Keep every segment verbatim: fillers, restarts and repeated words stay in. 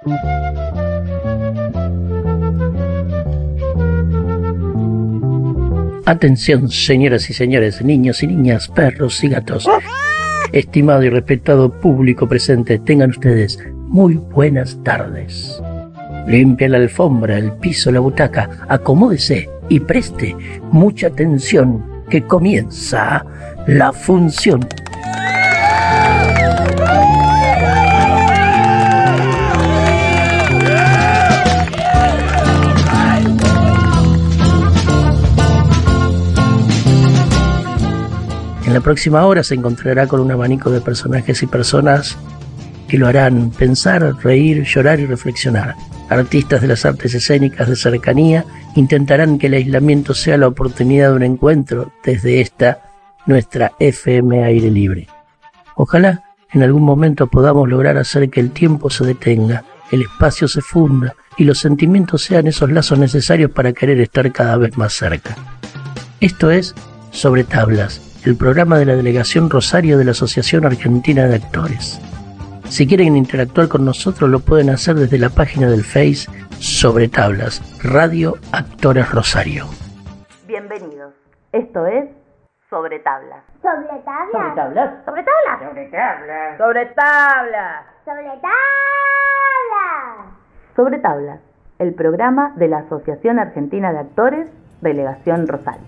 Atención, señoras y señores, niños y niñas, perros y gatos. Estimado y respetado público presente, tengan ustedes muy buenas tardes. Limpia la alfombra, el piso, la butaca, acomódese y preste mucha atención que comienza la función. En la próxima hora se encontrará con un abanico de personajes y personas que lo harán pensar, reír, llorar y reflexionar. Artistas de las artes escénicas de cercanía intentarán que el aislamiento sea la oportunidad de un encuentro desde esta, nuestra F M Aire Libre. Ojalá en algún momento podamos lograr hacer que el tiempo se detenga, el espacio se funda y los sentimientos sean esos lazos necesarios para querer estar cada vez más cerca. Esto es Sobre Tablas, el programa de la Delegación Rosario de la Asociación Argentina de Actores. Si quieren interactuar con nosotros lo pueden hacer desde la página del Face Sobre Tablas, Radio Actores Rosario. Bienvenidos. Esto es Sobre Tablas. ¿Sobre tablas? ¿Sobre tablas? ¿Sobre tablas? Sobre tablas. Sobre tablas. Sobre tablas. Sobre Tablas, el programa de la Asociación Argentina de Actores, Delegación Rosario.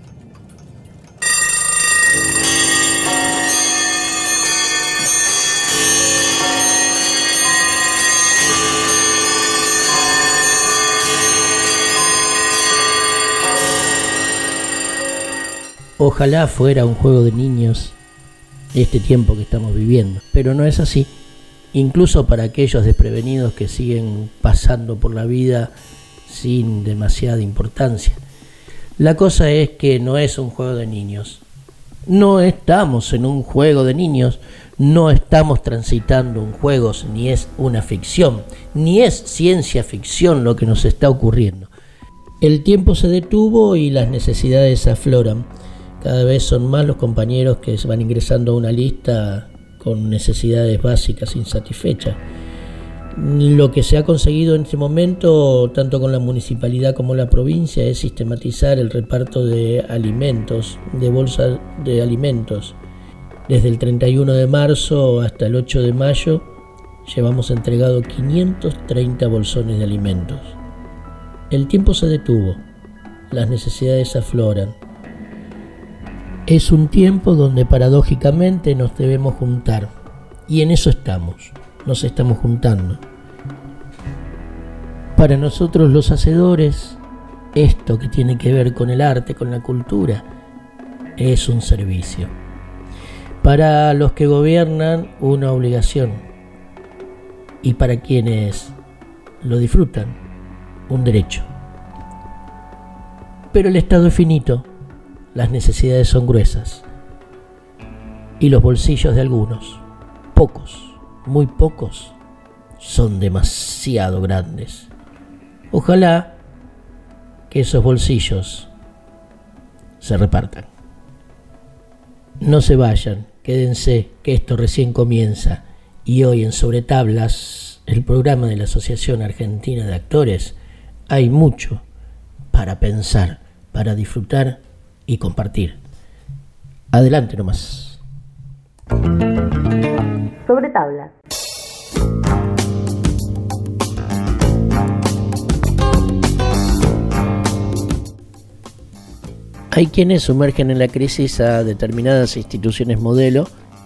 Ojalá fuera un juego de niños este tiempo que estamos viviendo, pero no es así. Incluso para aquellos desprevenidos que siguen pasando por la vida sin demasiada importancia. La cosa es que no es un juego de niños. No estamos en un juego de niños, no estamos transitando un juego, ni es una ficción, ni es ciencia ficción lo que nos está ocurriendo. El tiempo se detuvo y las necesidades afloran. Cada vez son más los compañeros que se van ingresando a una lista con necesidades básicas insatisfechas. Lo que se ha conseguido en este momento, tanto con la municipalidad como la provincia, es sistematizar el reparto de alimentos, de bolsas de alimentos. Desde el treinta y uno de marzo hasta el ocho de mayo llevamos entregado quinientos treinta bolsones de alimentos. El tiempo se detuvo, las necesidades afloran. Es un tiempo donde paradójicamente nos debemos juntar, y en eso estamos, nos estamos juntando. Para nosotros los hacedores, esto que tiene que ver con el arte, con la cultura, es un servicio. Para los que gobiernan, una obligación, y para quienes lo disfrutan, un derecho. Pero el Estado es finito. Las necesidades son gruesas y los bolsillos de algunos, pocos, muy pocos, son demasiado grandes. Ojalá que esos bolsillos se repartan. No se vayan, quédense, que esto recién comienza. Y hoy en Sobre Tablas, el programa de la Asociación Argentina de Actores, hay mucho para pensar, para disfrutar y compartir. Adelante nomás. Sobre Tablas. Hay quienes sumergen en la crisis a determinadas instituciones modelo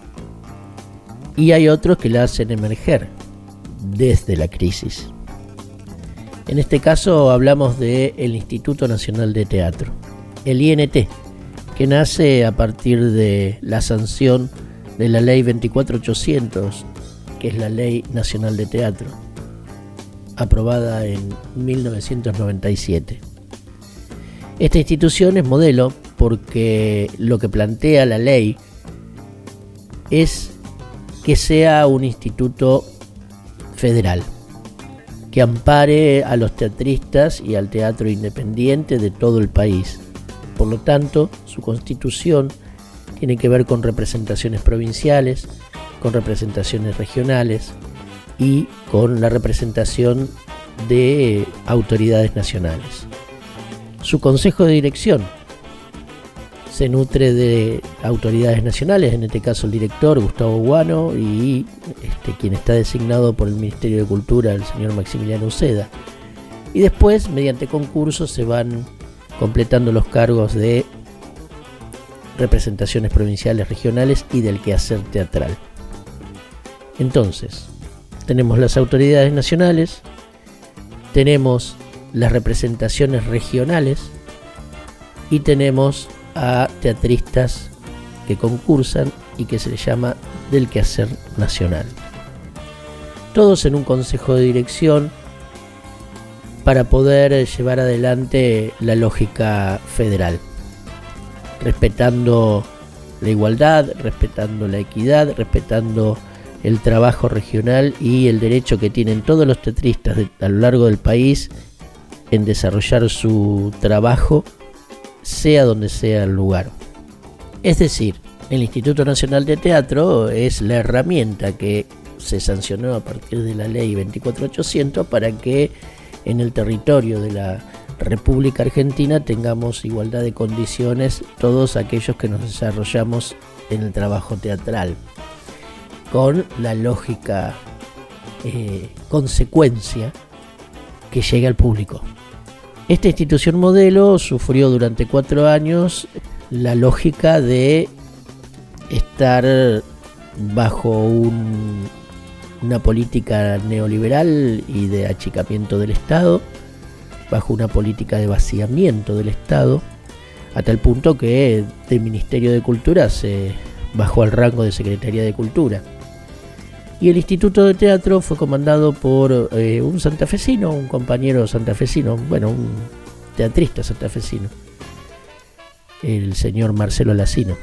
y hay otros que la hacen emerger desde la crisis. En este caso hablamos del Instituto Nacional de Teatro, el I N T, que nace a partir de la sanción de la ley veinticuatro mil ochocientos, que es la Ley Nacional de Teatro, aprobada en mil novecientos noventa y siete. Esta institución es modelo porque lo que plantea la ley es que sea un instituto federal, que ampare a los teatristas y al teatro independiente de todo el país. Por lo tanto, su constitución tiene que ver con representaciones provinciales, con representaciones regionales, y con la representación de autoridades nacionales. Su consejo de dirección se nutre de autoridades nacionales, en este caso el director Gustavo Guano y este, quien está designado por el Ministerio de Cultura, el señor Maximiliano Uceda. Y después, mediante concursos, se van completando los cargos de representaciones provinciales, regionales y del quehacer teatral. Entonces, tenemos las autoridades nacionales, tenemos las representaciones regionales y tenemos a teatristas que concursan y que se les llama del quehacer nacional. Todos en un consejo de dirección para poder llevar adelante la lógica federal, respetando la igualdad, respetando la equidad, respetando el trabajo regional y el derecho que tienen todos los teatristas de, a lo largo del país en desarrollar su trabajo, sea donde sea el lugar. Es decir, el Instituto Nacional de Teatro es la herramienta que se sancionó a partir de la ley veinticuatro mil ochocientos para que en el territorio de la República Argentina tengamos igualdad de condiciones todos aquellos que nos desarrollamos en el trabajo teatral, con la lógica eh, consecuencia que llega al público. Esta institución modelo sufrió durante cuatro años la lógica de estar bajo un, una política neoliberal y de achicamiento del Estado, bajo una política de vaciamiento del Estado, a tal punto que del Ministerio de Cultura se bajó al rango de Secretaría de Cultura. Y el Instituto de Teatro fue comandado por eh, un santafesino, un compañero santafesino, bueno, un teatrista santafesino, el señor Marcelo Lacino,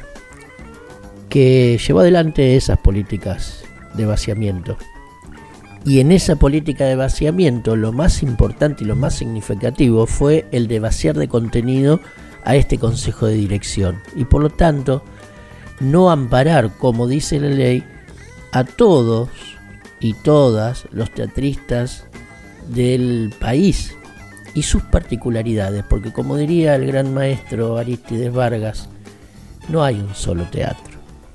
que llevó adelante esas políticas de vaciamiento. Y en esa política de vaciamiento lo más importante y lo más significativo fue el de vaciar de contenido a este consejo de dirección. Y por lo tanto, no amparar, como dice la ley, a todos y todas los teatristas del país y sus particularidades, porque como diría el gran maestro Arístides Vargas, no hay un solo teatro.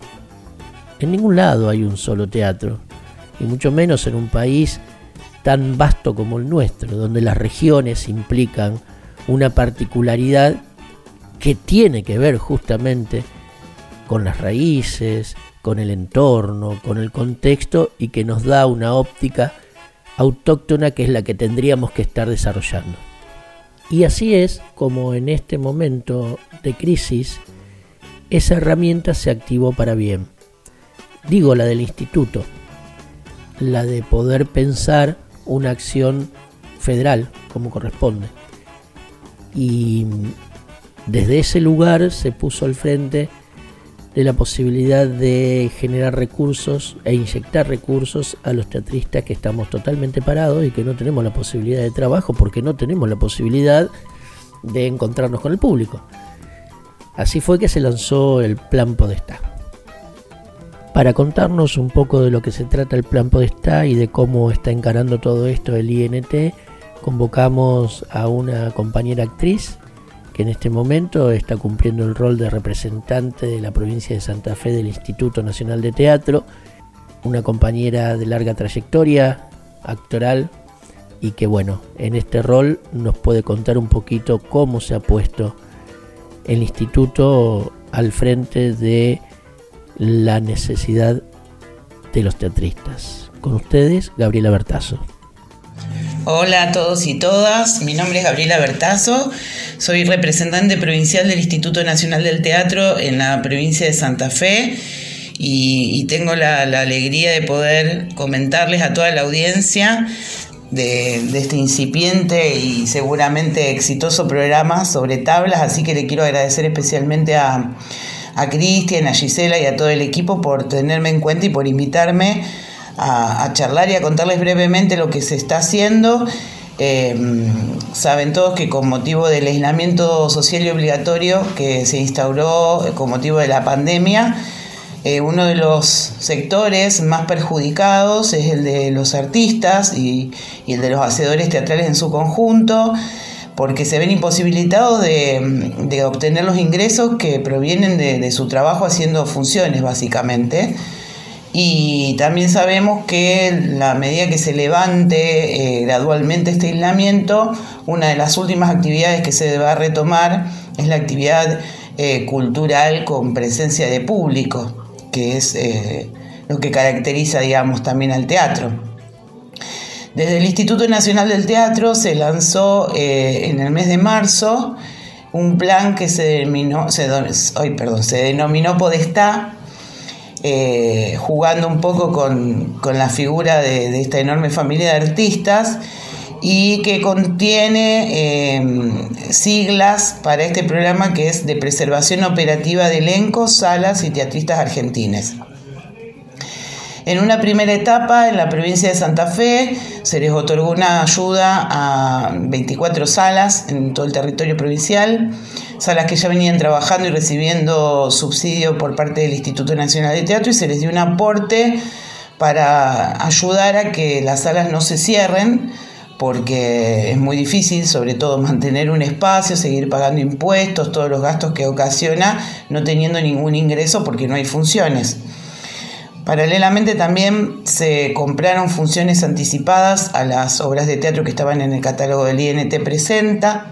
En ningún lado hay un solo teatro, y mucho menos en un país tan vasto como el nuestro, donde las regiones implican una particularidad que tiene que ver justamente con las raíces, con el entorno, con el contexto, y que nos da una óptica autóctona que es la que tendríamos que estar desarrollando. Y así es como en este momento de crisis esa herramienta se activó para bien. Digo la del instituto, la de poder pensar una acción federal como corresponde. Y desde ese lugar se puso al frente de la posibilidad de generar recursos e inyectar recursos a los teatristas que estamos totalmente parados y que no tenemos la posibilidad de trabajo porque no tenemos la posibilidad de encontrarnos con el público. Así fue que se lanzó el Plan Podestá. Para contarnos un poco de lo que se trata el Plan Podestá y de cómo está encarando todo esto el I N T, convocamos a una compañera actriz que en este momento está cumpliendo el rol de representante de la provincia de Santa Fe del Instituto Nacional de Teatro, una compañera de larga trayectoria actoral y que bueno, en este rol nos puede contar un poquito cómo se ha puesto el instituto al frente de la necesidad de los teatristas. Con ustedes, Gabriela Bertazo. Hola a todos y todas, mi nombre es Gabriela Bertazo, soy representante provincial del Instituto Nacional del Teatro en la provincia de Santa Fe y, y tengo la, la alegría de poder comentarles a toda la audiencia de, de este incipiente y seguramente exitoso programa sobre tablas, así que le quiero agradecer especialmente a, a Cristian, a Gisela y a todo el equipo por tenerme en cuenta y por invitarme A, a charlar y a contarles brevemente lo que se está haciendo. Eh, saben todos que con motivo del aislamiento social y obligatorio que se instauró con motivo de la pandemia, Eh, uno de los sectores más perjudicados es el de los artistas y, y el de los hacedores teatrales en su conjunto, porque se ven imposibilitados de, de obtener los ingresos que provienen de, de su trabajo haciendo funciones, básicamente. Y también sabemos que la medida que se levante eh, gradualmente este aislamiento, una de las últimas actividades que se va a retomar es la actividad eh, cultural con presencia de público, que es eh, lo que caracteriza, digamos, también al teatro. Desde el Instituto Nacional del Teatro se lanzó eh, en el mes de marzo un plan que se denominó, se, ay, perdón, se denominó Podestá, eh, jugando un poco con, con la figura de, de esta enorme familia de artistas, y que contiene eh, siglas para este programa, que es de preservación operativa de elencos, salas y teatristas argentines. En una primera etapa, en la provincia de Santa Fe, se les otorgó una ayuda a veinticuatro salas en todo el territorio provincial, salas que ya venían trabajando y recibiendo subsidio por parte del Instituto Nacional de Teatro, y se les dio un aporte para ayudar a que las salas no se cierren, porque es muy difícil, sobre todo, mantener un espacio, seguir pagando impuestos, todos los gastos que ocasiona, no teniendo ningún ingreso porque no hay funciones. Paralelamente también se compraron funciones anticipadas a las obras de teatro que estaban en el catálogo del I N T Presenta.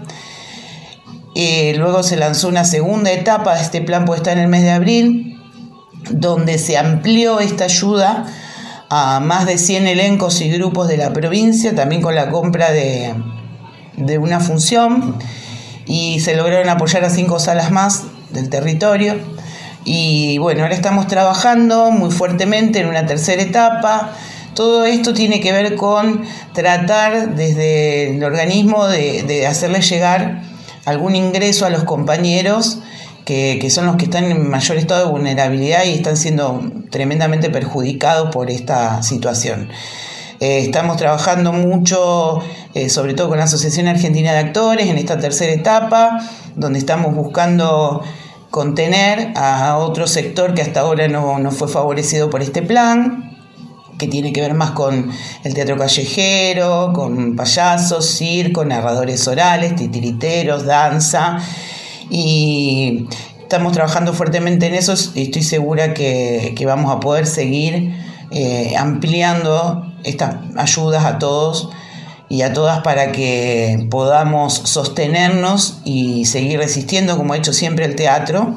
Y luego se lanzó una segunda etapa de este plan, pues está en el mes de abril, donde se amplió esta ayuda a más de cien elencos y grupos de la provincia, también con la compra de, de una función, y se lograron apoyar a cinco salas más del territorio. Y bueno, ahora estamos trabajando muy fuertemente en una tercera etapa. Todo esto tiene que ver con tratar desde el organismo de, de hacerles llegar algún ingreso a los compañeros que, que son los que están en mayor estado de vulnerabilidad y están siendo tremendamente perjudicados por esta situación. Eh, estamos trabajando mucho, eh, sobre todo con la Asociación Argentina de Actores, en esta tercera etapa, donde estamos buscando contener a otro sector que hasta ahora no, no fue favorecido por este plan, que tiene que ver más con el teatro callejero, con payasos, circo, narradores orales, titiriteros, danza, y estamos trabajando fuertemente en eso, y estoy segura que, que vamos a poder seguir eh, ampliando estas ayudas a todos y a todas para que podamos sostenernos y seguir resistiendo, como ha hecho siempre el teatro,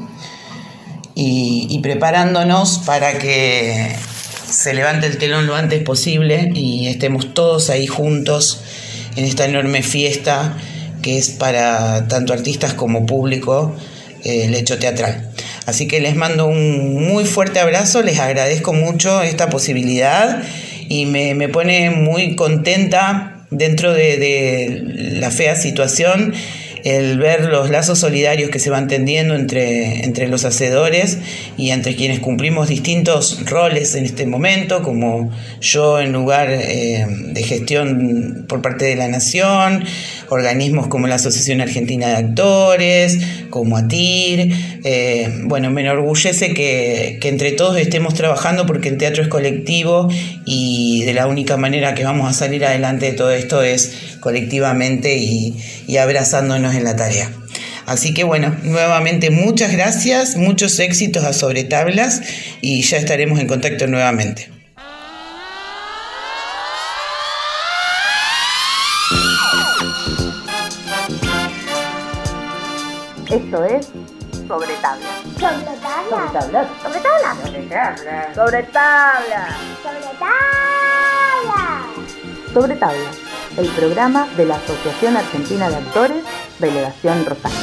y, y preparándonos para que se levante el telón lo antes posible y estemos todos ahí juntos en esta enorme fiesta que es para tanto artistas como público eh, el hecho teatral. Así que les mando un muy fuerte abrazo, les agradezco mucho esta posibilidad y me, me pone muy contenta dentro de, de la fea situación el ver los lazos solidarios que se van tendiendo entre, entre los hacedores y entre quienes cumplimos distintos roles en este momento, como yo en lugar eh, de gestión por parte de la Nación, organismos como la Asociación Argentina de Actores, como ATIR. Eh, bueno, me enorgullece que, que entre todos estemos trabajando, porque el teatro es colectivo y de la única manera que vamos a salir adelante de todo esto es colectivamente y, y abrazándonos en la tarea. Así que bueno, nuevamente muchas gracias, muchos éxitos a Sobre Tablas y ya estaremos en contacto nuevamente. Esto es Sobre Tablas. Sobre tabla. Sobre tablas. Sobre tabla. Sobre tablas. Sobre tablas. Sobre tabla. Sobre Tablas, el programa de la Asociación Argentina de Actores, Delegación Rosario.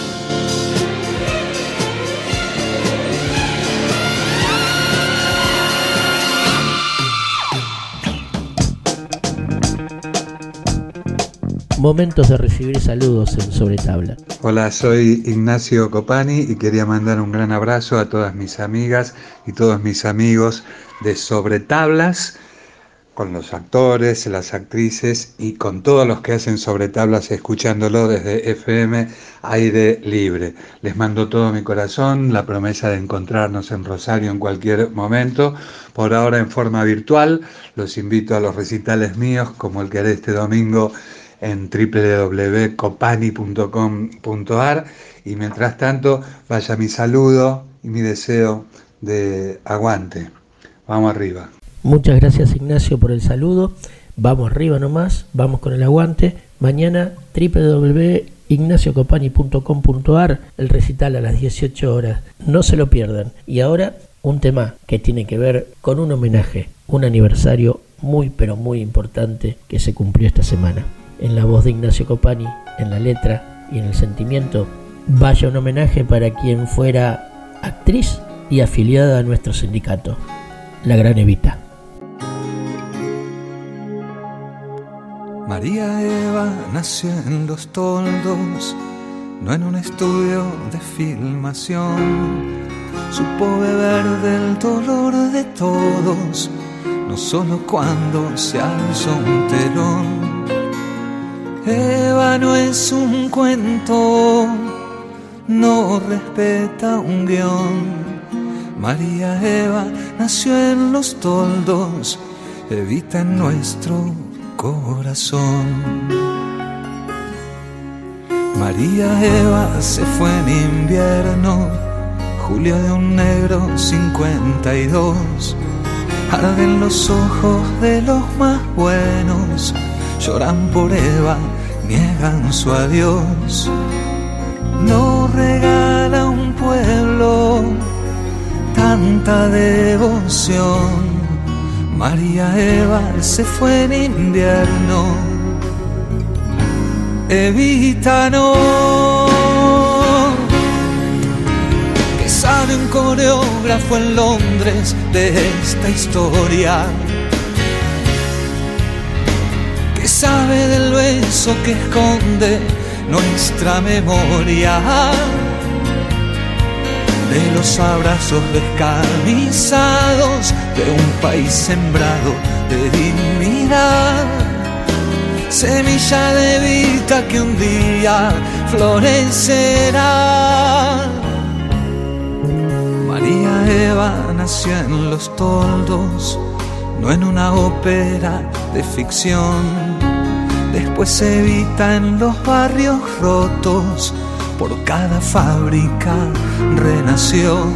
Momentos de recibir saludos en Sobre Tabla. Hola, soy Ignacio Copani y quería mandar un gran abrazo a todas mis amigas y todos mis amigos de Sobre Tablas, con los actores, las actrices y con todos los que hacen sobre tablas escuchándolo desde F M Aire Libre. Les mando todo mi corazón, la promesa de encontrarnos en Rosario en cualquier momento, por ahora en forma virtual. Los invito a los recitales míos, como el que haré este domingo en doble u doble u doble u punto copani punto com punto a r, y mientras tanto vaya mi saludo y mi deseo de aguante. Vamos arriba. Muchas gracias, Ignacio, por el saludo. Vamos arriba nomás, vamos con el aguante. Mañana doble u doble u doble u punto ignacio copani punto com punto a r, el recital a las dieciocho horas. No se lo pierdan. Y ahora un tema que tiene que ver con un homenaje, un aniversario muy pero muy importante que se cumplió esta semana. En la voz de Ignacio Copani, en la letra y en el sentimiento, vaya un homenaje para quien fuera actriz y afiliada a nuestro sindicato, la Gran Evita. María Eva nació en Los Toldos, no en un estudio de filmación. Supo beber del dolor de todos, no solo cuando se alzó un telón. Eva no es un cuento, no respeta un guión. María Eva nació en Los Toldos, Evita en nuestro corazón. María Eva se fue en invierno, julio de un negro cincuenta y dos. Arden los ojos de los más buenos, lloran por Eva, niegan su adiós. No regala un pueblo tanta devoción. María Eva se fue en invierno, Evita no. Que sabe un coreógrafo en Londres de esta historia, que sabe del beso que esconde nuestra memoria, de los abrazos descamisados de un país sembrado de dignidad, semilla de vida que un día florecerá. María Eva nació en Los Toldos, no en una ópera de ficción. Después Evita en los barrios rotos, por cada fábrica renació.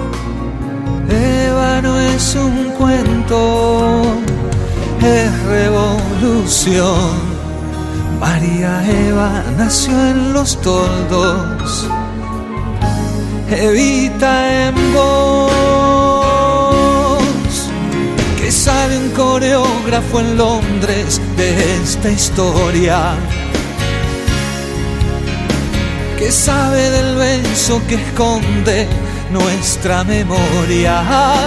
Eva no es un cuento, es revolución. María Eva nació en Los Toldos, Evita en vos. Que sabe un coreógrafo en Londres de esta historia, que sabe del beso que esconde nuestra memoria,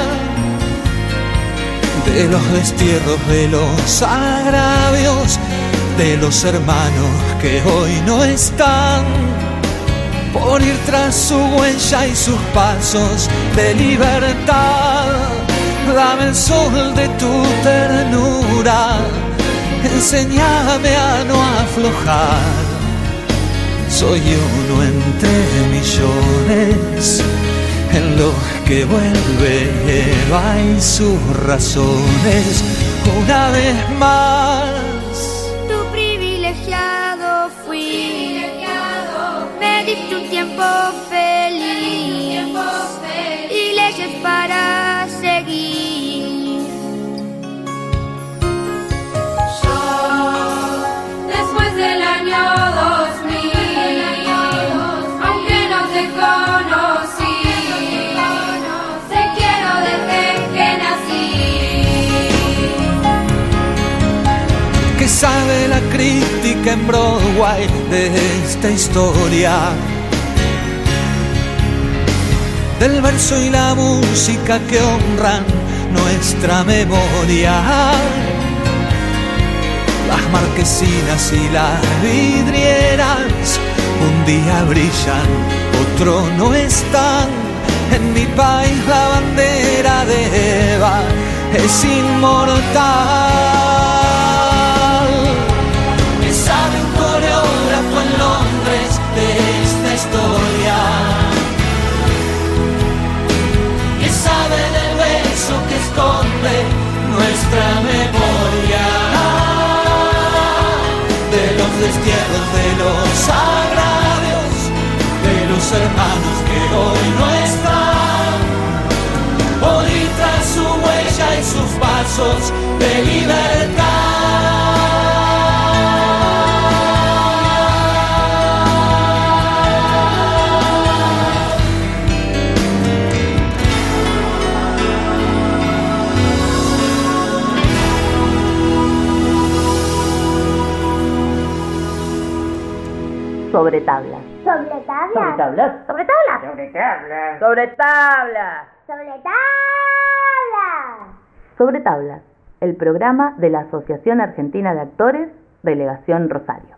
de los destierros, de los agravios, de los hermanos que hoy no están, por ir tras su huella y sus pasos de libertad. Dame el sol de tu ternura, enséñame a no aflojar. Soy uno entre millones en los que vuelve Eva y sus razones una vez más. Tu privilegiado fui, me diste un tiempo feliz y leyes para seguir. Yo, después del año dos mil, conocí, te quiero desde que nací. Que sabe la crítica en Broadway de esta historia, del verso y la música que honran nuestra memoria. Las marquesinas y las vidrieras un día brillan, otro no están. En mi país la bandera de Eva es inmortal. Que sabe un coreógrafo en Londres de esta historia, que sabe del beso que esconde nuestra memoria, de los destierros, de los agravios, de los hermanos que hoy no están, por ir tras su huella y sus pasos de libertad. Sobre tablas. Sobre tablas. ¿Sobre tablas? Sobre tablas. Sobre tablas. Sobre tablas. Sobre tablas. Sobre tablas, el programa de la Asociación Argentina de Actores, Delegación Rosario.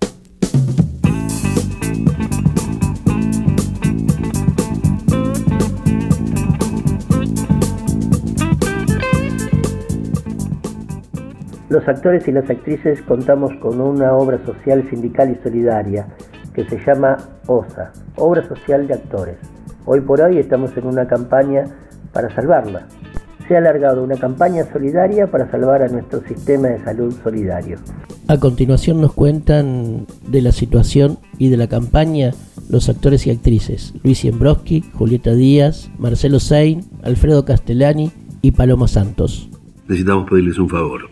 Los actores y las actrices contamos con una obra social, sindical y solidaria que se llama OSA, Obra Social de Actores. Hoy por hoy estamos en una campaña para salvarla. Se ha alargado una campaña solidaria para salvar a nuestro sistema de salud solidario. A continuación nos cuentan de la situación y de la campaña los actores y actrices Luis Siembrowski, Julieta Díaz, Marcelo Sein, Alfredo Castellani y Paloma Santos. Necesitamos pedirles un favor.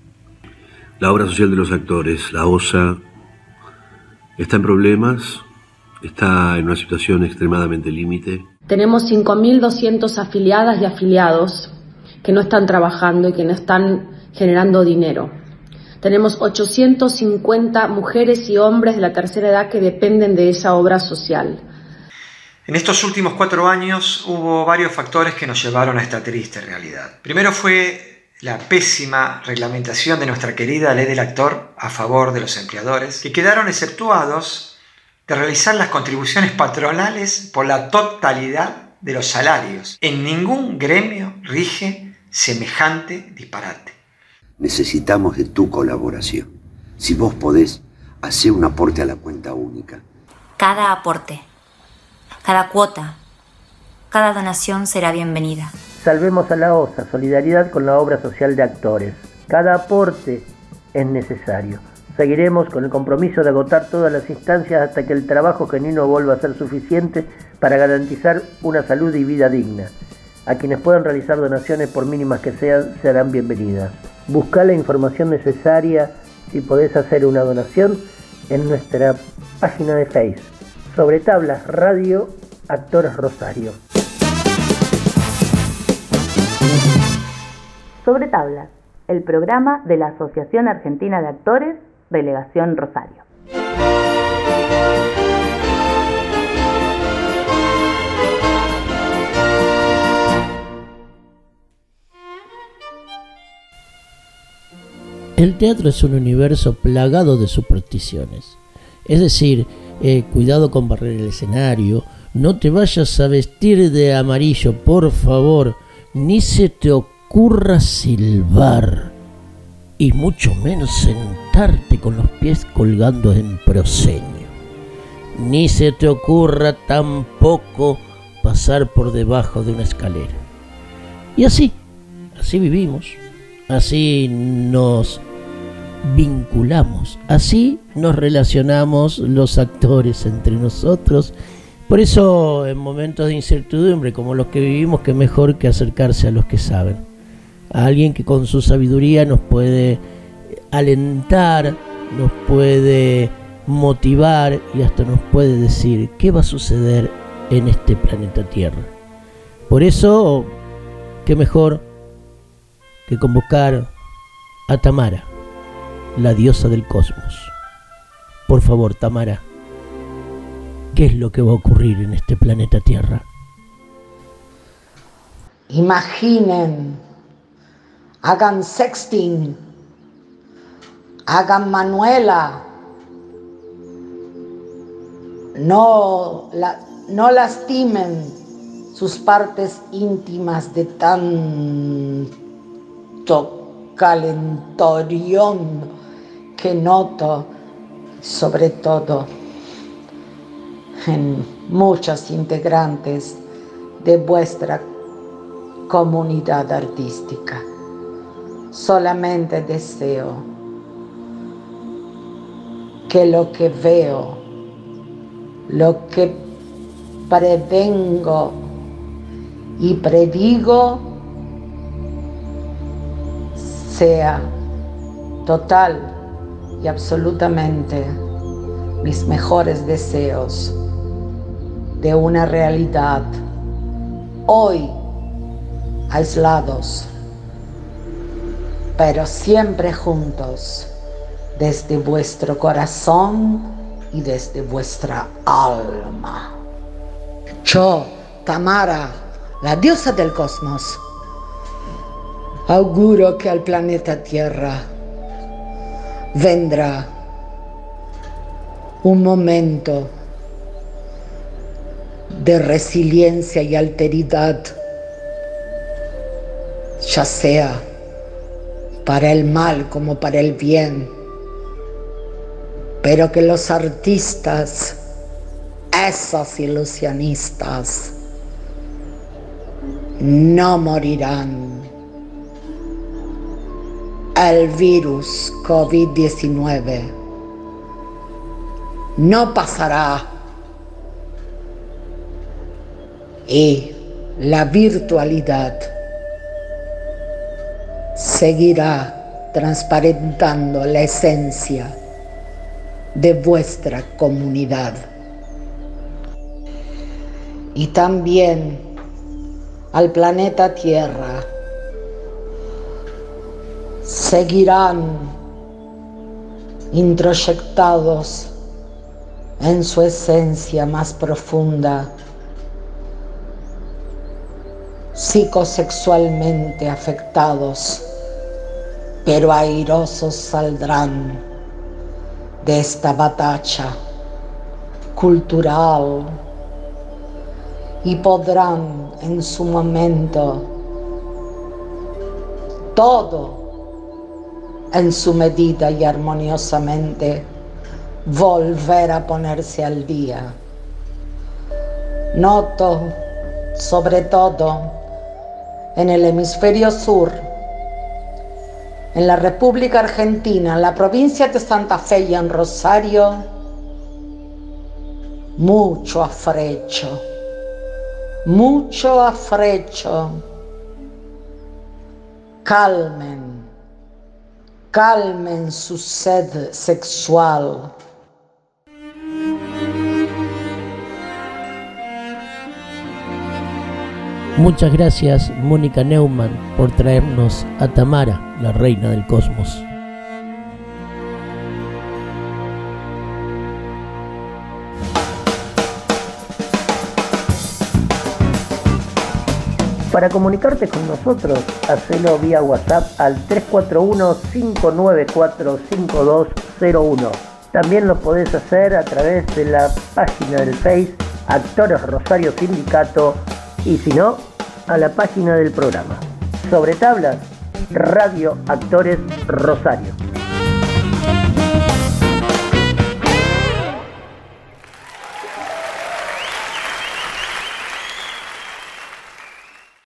La obra social de los actores, la OSA, está en problemas, está en una situación extremadamente límite. Tenemos cinco mil doscientos afiliadas y afiliados que no están trabajando y que no están generando dinero. Tenemos ochocientos cincuenta mujeres y hombres de la tercera edad que dependen de esa obra social. En estos últimos cuatro años hubo varios factores que nos llevaron a esta triste realidad. Primero fue la pésima reglamentación de nuestra querida ley del actor a favor de los empleadores, que quedaron exceptuados de realizar las contribuciones patronales por la totalidad de los salarios. En ningún gremio rige semejante disparate. Necesitamos de tu colaboración. Si vos podés, hacer un aporte a la cuenta única. Cada aporte, cada cuota, cada donación será bienvenida. Salvemos a la OSA, solidaridad con la obra social de actores. Cada aporte es necesario. Seguiremos con el compromiso de agotar todas las instancias hasta que el trabajo genuino vuelva a ser suficiente para garantizar una salud y vida digna. A quienes puedan realizar donaciones, por mínimas que sean, serán bienvenidas. Busca la información necesaria si podés hacer una donación en nuestra página de Facebook. Sobre tablas, Radio Actores Rosario. Sobre tablas, el programa de la Asociación Argentina de Actores, Delegación Rosario. El teatro es un universo plagado de supersticiones. Es decir, eh, cuidado con barrer el escenario, no te vayas a vestir de amarillo, por favor, ni se te ocurra silbar, y mucho menos sentarte con los pies colgando en proscenio. Ni se te ocurra tampoco pasar por debajo de una escalera. Y así, así vivimos, así nos vinculamos, así nos relacionamos los actores entre nosotros. Por eso, en momentos de incertidumbre como los que vivimos, qué mejor que acercarse a los que saben. A alguien que con su sabiduría nos puede alentar, nos puede motivar y hasta nos puede decir qué va a suceder en este planeta Tierra. Por eso, qué mejor que convocar a Tamara, la diosa del cosmos. Por favor, Tamara, ¿qué es lo que va a ocurrir en este planeta Tierra? Imaginen, hagan sexting, hagan manuela, no, la, no lastimen sus partes íntimas de tan gusto calentorión que noto, sobre todo en muchos integrantes de vuestra comunidad artística. Solamente deseo que lo que veo, lo que prevengo y predigo sea total y absolutamente mis mejores deseos de una realidad hoy aislados, pero siempre juntos desde vuestro corazón y desde vuestra alma. Yo, Tamara, la diosa del cosmos, auguro que al planeta Tierra vendrá un momento de resiliencia y alteridad, ya sea para el mal como para el bien, pero que los artistas, esos ilusionistas, no morirán. El virus COVID diecinueve no pasará y la virtualidad seguirá transparentando la esencia de vuestra comunidad. Y también al planeta Tierra seguirán introyectados en su esencia más profunda, psicosexualmente afectados, pero airosos saldrán de esta batalla cultural y podrán en su momento todo en su medida y armoniosamente volver a ponerse al día. Noto, sobre todo en el hemisferio sur, en la República Argentina, en la provincia de Santa Fe y en Rosario, mucho afrecho, mucho afrecho. Calmen. Calmen su sed sexual. Muchas gracias, Mónica Neumann, por traernos a Tamara, la reina del cosmos. Para comunicarte con nosotros, hacelo vía WhatsApp al tres cuatro uno, cinco nueve cuatro, cinco dos cero uno. También lo podés hacer a través de la página del Face Actores Rosario Sindicato y si no, a la página del programa. Sobre tablas, Radio Actores Rosario.